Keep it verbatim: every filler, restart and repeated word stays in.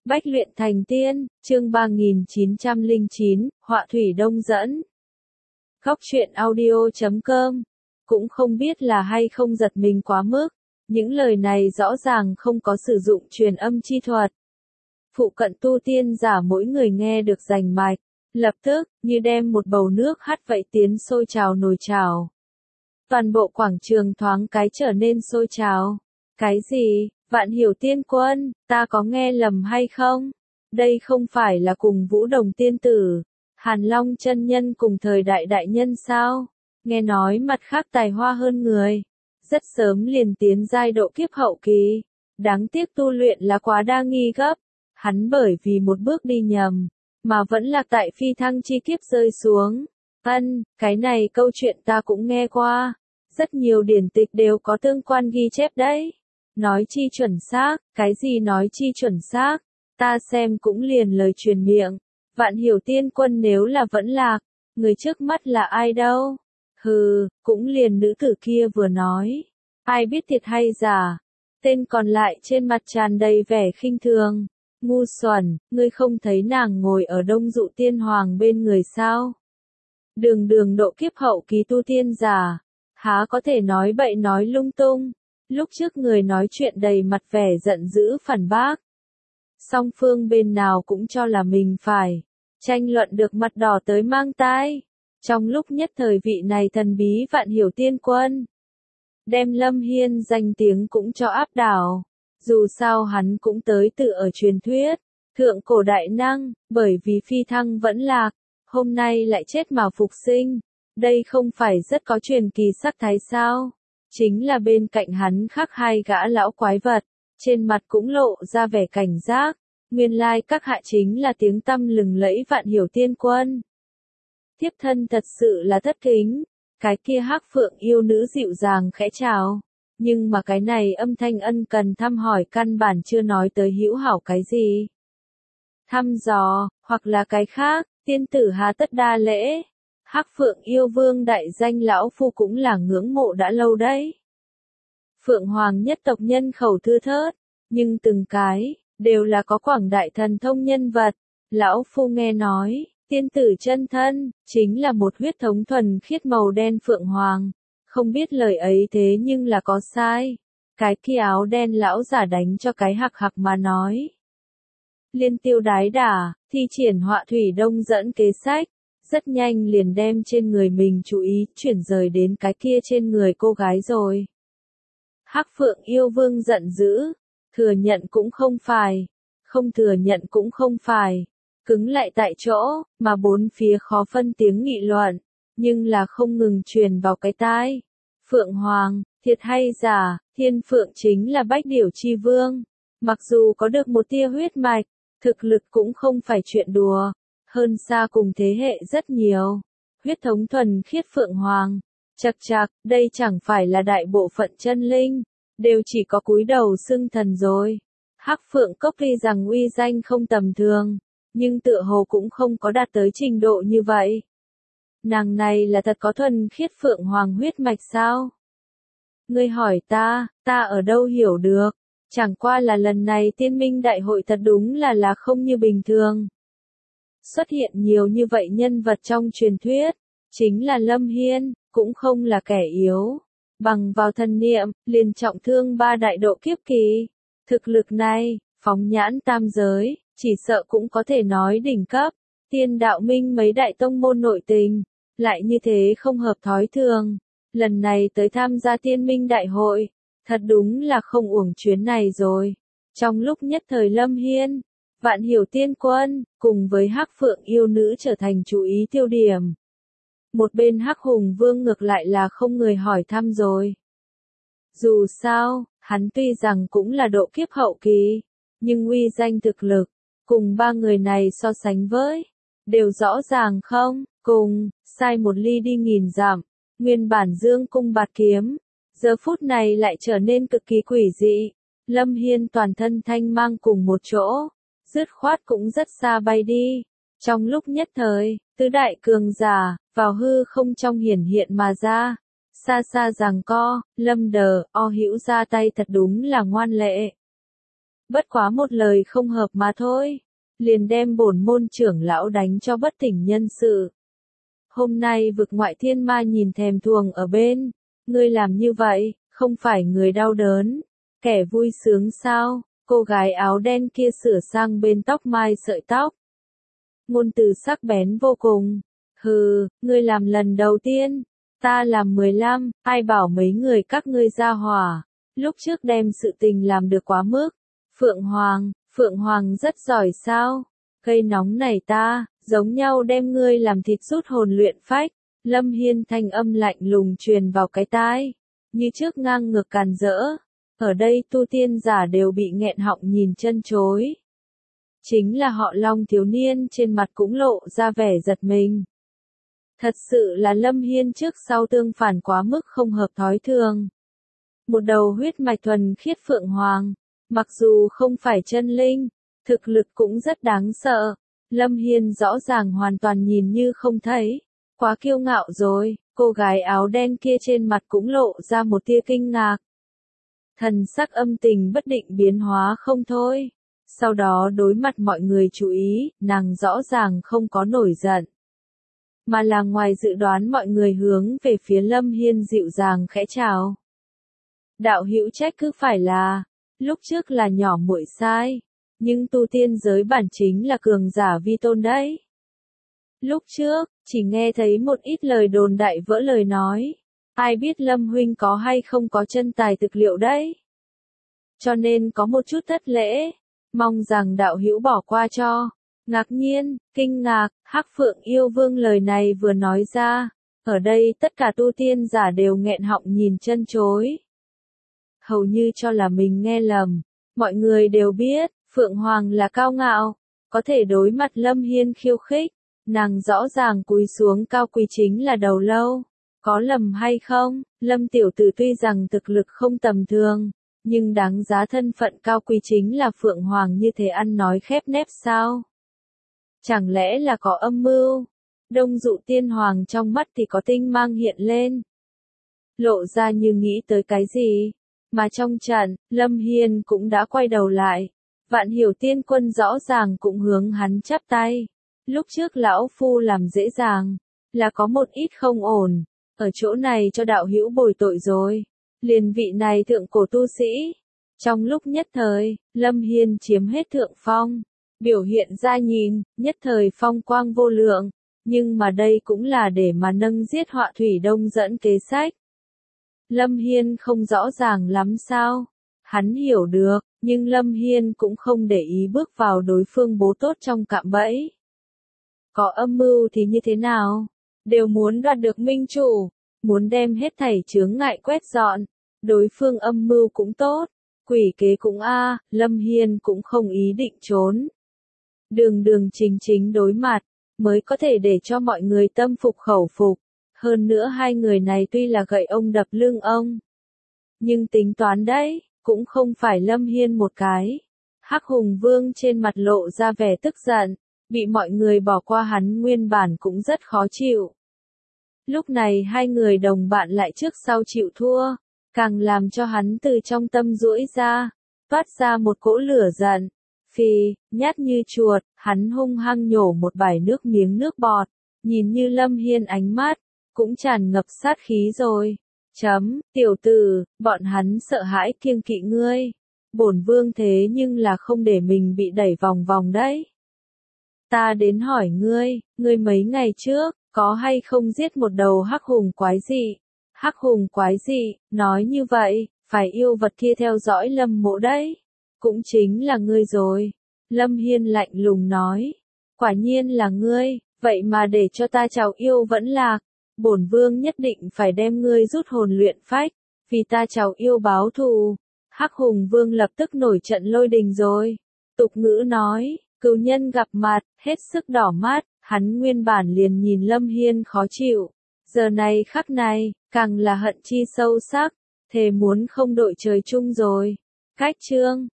Bách luyện thành tiên, chương ba nghìn chín trăm lẻ chín, họa thủy đông dẫn. Góc truyện audio chấm com. Cũng không biết là hay không giật mình quá mức. Những lời này rõ ràng không có sử dụng truyền âm chi thuật. Phụ cận tu tiên giả mỗi người nghe được rành mạch, lập tức, như đem một bầu nước hắt vậy tiến sôi trào nồi chảo. Toàn bộ quảng trường thoáng cái trở nên sôi trào. Cái gì? Vạn Hiểu Tiên Quân, ta có nghe lầm hay không? Đây không phải là cùng Vũ Đồng tiên tử, Hàn Long chân nhân cùng thời đại đại nhân sao? Nghe nói mặt khác tài hoa hơn người, rất sớm liền tiến giai độ kiếp hậu kỳ. Đáng tiếc tu luyện là quá đa nghi gấp, hắn bởi vì một bước đi nhầm, mà vẫn lạc tại phi thăng chi kiếp rơi xuống. Ân, cái này câu chuyện ta cũng nghe qua, rất nhiều điển tịch đều có tương quan ghi chép đấy. Nói chi chuẩn xác, cái gì nói chi chuẩn xác, ta xem cũng liền lời truyền miệng. Vạn Hiểu Tiên Quân nếu là vẫn lạc, người trước mắt là ai đâu? Hừ, cũng liền nữ tử kia vừa nói. Ai biết thiệt hay giả? Tên còn lại trên mặt tràn đầy vẻ khinh thường. Ngu xuẩn, ngươi không thấy nàng ngồi ở Đông Dụ Tiên Hoàng bên người sao? Đường đường độ kiếp hậu kỳ tu tiên giả, há có thể nói bậy nói lung tung. Lúc trước người nói chuyện đầy mặt vẻ giận dữ phản bác. Song phương bên nào cũng cho là mình phải tranh luận được mặt đỏ tới mang tai. Trong lúc nhất thời vị này thần bí Vạn Hiểu Tiên Quân, đem Lâm Hiên danh tiếng cũng cho áp đảo. Dù sao hắn cũng tới tự ở truyền thuyết, thượng cổ đại năng, bởi vì phi thăng vẫn lạc, hôm nay lại chết mà phục sinh. Đây không phải rất có truyền kỳ sắc thái sao? Chính là bên cạnh hắn khác hai gã lão quái vật, trên mặt cũng lộ ra vẻ cảnh giác. Nguyên lai các hạ chính là tiếng tăm lừng lẫy Vạn Hiểu Tiên Quân. Thiếp thân thật sự là thất kính. Cái kia Hắc Phượng yêu nữ dịu dàng khẽ chào, nhưng mà cái này âm thanh ân cần thăm hỏi căn bản chưa nói tới hữu hảo cái gì. Thăm dò, hoặc là cái khác, tiên tử hà tất đa lễ. Hắc Phượng yêu vương đại danh lão phu cũng là ngưỡng mộ đã lâu đấy. Phượng Hoàng nhất tộc nhân khẩu thưa thớt, nhưng từng cái, đều là có quảng đại thần thông nhân vật. Lão phu nghe nói, tiên tử chân thân, chính là một huyết thống thuần khiết màu đen Phượng Hoàng. Không biết lời ấy thế nhưng là có sai. Cái kia áo đen lão giả đánh cho cái hạc hạc mà nói. Liên tiêu đái đà, thi triển họa thủy đông dẫn kế sách. Rất nhanh liền đem trên người mình chú ý chuyển rời đến cái kia trên người cô gái rồi. Hắc Phượng yêu vương giận dữ, thừa nhận cũng không phải, không thừa nhận cũng không phải, cứng lại tại chỗ, mà bốn phía khó phân tiếng nghị luận, nhưng là không ngừng truyền vào cái tai. Phượng Hoàng, thiệt hay giả, Thiên Phượng chính là Bách Điểu Chi Vương, mặc dù có được một tia huyết mạch, thực lực cũng không phải chuyện đùa. Hơn xa cùng thế hệ rất nhiều. Huyết thống thuần khiết Phượng Hoàng. Chật chạc, đây chẳng phải là đại bộ phận chân linh, đều chỉ có cúi đầu xưng thần rồi. Hắc Phượng Cốc tuy rằng uy danh không tầm thường, nhưng tựa hồ cũng không có đạt tới trình độ như vậy. Nàng này là thật có thuần khiết Phượng Hoàng huyết mạch sao? Ngươi hỏi ta, ta ở đâu hiểu được? Chẳng qua là lần này tiên minh đại hội thật đúng là là không như bình thường. Xuất hiện nhiều như vậy nhân vật trong truyền thuyết, chính là Lâm Hiên, cũng không là kẻ yếu. Bằng vào thần niệm, liền trọng thương ba đại độ kiếp kỳ. Thực lực này, phóng nhãn tam giới, chỉ sợ cũng có thể nói đỉnh cấp. Tiên đạo minh mấy đại tông môn nội tình, lại như thế không hợp thói thường. Lần này tới tham gia tiên minh đại hội, thật đúng là không uổng chuyến này rồi. Trong lúc nhất thời Lâm Hiên, Vạn Hiểu Tiên Quân, cùng với Hắc Phượng yêu nữ trở thành chú ý tiêu điểm. Một bên Hắc Hùng Vương ngược lại là không người hỏi thăm rồi. Dù sao, hắn tuy rằng cũng là độ kiếp hậu kỳ, nhưng uy danh thực lực, cùng ba người này so sánh với, đều rõ ràng không, cùng, sai một ly đi nghìn dặm, nguyên bản dương cung bạt kiếm, giờ phút này lại trở nên cực kỳ quỷ dị. Lâm Hiên toàn thân thanh mang cùng một chỗ, dứt khoát cũng rất xa bay đi. Trong lúc nhất thời, tứ đại cường giả, vào hư không trong hiển hiện mà ra. Xa xa giằng co, Lâm Đờ, O Hữu ra tay thật đúng là ngoan lệ. Bất quá một lời không hợp mà thôi, liền đem bổn môn trưởng lão đánh cho bất tỉnh nhân sự. Hôm nay vực ngoại thiên ma nhìn thèm thuồng ở bên, ngươi làm như vậy, không phải người đau đớn, kẻ vui sướng sao? Cô gái áo đen kia sửa sang bên tóc mai sợi tóc. Ngôn từ sắc bén vô cùng. Hừ, ngươi làm lần đầu tiên, ta làm mười lăm, ai bảo mấy người các ngươi ra hỏa. Lúc trước đem sự tình làm được quá mức. Phượng Hoàng, Phượng Hoàng rất giỏi sao? Gây nóng này ta, giống nhau đem ngươi làm thịt rút hồn luyện phách. Lâm Hiên thanh âm lạnh lùng truyền vào cái tai, như trước ngang ngược càn rỡ. Ở đây tu tiên giả đều bị nghẹn họng nhìn chân chối. Chính là họ Long thiếu niên trên mặt cũng lộ ra vẻ giật mình. Thật sự là Lâm Hiên trước sau tương phản quá mức không hợp thói thường. Một đầu huyết mạch thuần khiết Phượng Hoàng, mặc dù không phải chân linh, thực lực cũng rất đáng sợ. Lâm Hiên rõ ràng hoàn toàn nhìn như không thấy, quá kiêu ngạo rồi. Cô gái áo đen kia trên mặt cũng lộ ra một tia kinh ngạc. Thần sắc âm tình bất định biến hóa không thôi. Sau đó đối mặt mọi người chú ý, nàng rõ ràng không có nổi giận. Mà là ngoài dự đoán mọi người hướng về phía Lâm Hiên dịu dàng khẽ chào. Đạo hữu trách cứ phải là, lúc trước là nhỏ muội sai, nhưng tu tiên giới bản chính là cường giả vi tôn đấy. Lúc trước, chỉ nghe thấy một ít lời đồn đại vỡ lời nói. Ai biết Lâm huynh có hay không có chân tài thực liệu đấy. Cho nên có một chút thất lễ, mong rằng đạo hữu bỏ qua cho. Ngạc nhiên, kinh ngạc, Hắc Phượng yêu vương lời này vừa nói ra, ở đây tất cả tu tiên giả đều nghẹn họng nhìn chân chối. Hầu như cho là mình nghe lầm, mọi người đều biết, Phượng Hoàng là cao ngạo, có thể đối mặt Lâm Hiên khiêu khích, nàng rõ ràng cúi xuống cao quỳ chính là đầu lâu. Có lầm hay không, Lâm tiểu tử tuy rằng thực lực không tầm thường, nhưng đáng giá thân phận cao quý chính là Phượng Hoàng như thế ăn nói khép nép sao? Chẳng lẽ là có âm mưu? Đông Dụ Tiên Hoàng trong mắt thì có tinh mang hiện lên. Lộ ra như nghĩ tới cái gì? Mà trong trận, Lâm Hiên cũng đã quay đầu lại. Vạn Hiểu Tiên Quân rõ ràng cũng hướng hắn chắp tay. Lúc trước lão phu làm dễ dàng, là có một ít không ổn. Ở chỗ này cho đạo hữu bồi tội rồi. Liền vị này thượng cổ tu sĩ. Trong lúc nhất thời, Lâm Hiên chiếm hết thượng phong. Biểu hiện ra nhìn, nhất thời phong quang vô lượng. Nhưng mà đây cũng là để mà nâng giết Họa Thủy Đông dẫn kế sách. Lâm Hiên không rõ ràng lắm sao. Hắn hiểu được, nhưng Lâm Hiên cũng không để ý bước vào đối phương bố tốt trong cạm bẫy. Có âm mưu thì như thế nào? Đều muốn đoạt được minh chủ, muốn đem hết thảy chướng ngại quét dọn. Đối phương âm mưu cũng tốt, quỷ kế cũng a, Lâm Hiên cũng không ý định trốn. Đường đường chính chính đối mặt, mới có thể để cho mọi người tâm phục khẩu phục. Hơn nữa hai người này tuy là gậy ông đập lưng ông, nhưng tính toán đấy, cũng không phải Lâm Hiên một cái. Hắc Hùng Vương trên mặt lộ ra vẻ tức giận, bị mọi người bỏ qua hắn nguyên bản cũng rất khó chịu. Lúc này hai người đồng bạn lại trước sau chịu thua, càng làm cho hắn từ trong tâm duỗi ra, toát ra một cỗ lửa giận. Phì, nhát như chuột, hắn hung hăng nhổ một bãi nước miếng nước bọt, nhìn như Lâm Hiên ánh mắt, cũng tràn ngập sát khí rồi. Chấm, tiểu tử, bọn hắn sợ hãi kiêng kỵ ngươi. Bổn vương thế nhưng là không để mình bị đẩy vòng vòng đấy. Ta đến hỏi ngươi, ngươi mấy ngày trước, có hay không giết một đầu hắc hùng quái dị? Hắc hùng quái dị, nói như vậy, phải yêu vật kia theo dõi Lâm mộ đấy. Cũng chính là ngươi rồi. Lâm Hiên lạnh lùng nói. Quả nhiên là ngươi, vậy mà để cho ta chào yêu vẫn lạc. Bổn vương nhất định phải đem ngươi rút hồn luyện phách, vì ta chào yêu báo thù. Hắc Hùng Vương lập tức nổi trận lôi đình rồi. Tục ngữ nói, cừu nhân gặp mặt, hết sức đỏ mắt, hắn nguyên bản liền nhìn Lâm Hiên khó chịu. Giờ này khắc này, càng là hận chi sâu sắc, thề muốn không đội trời chung rồi. Cách chương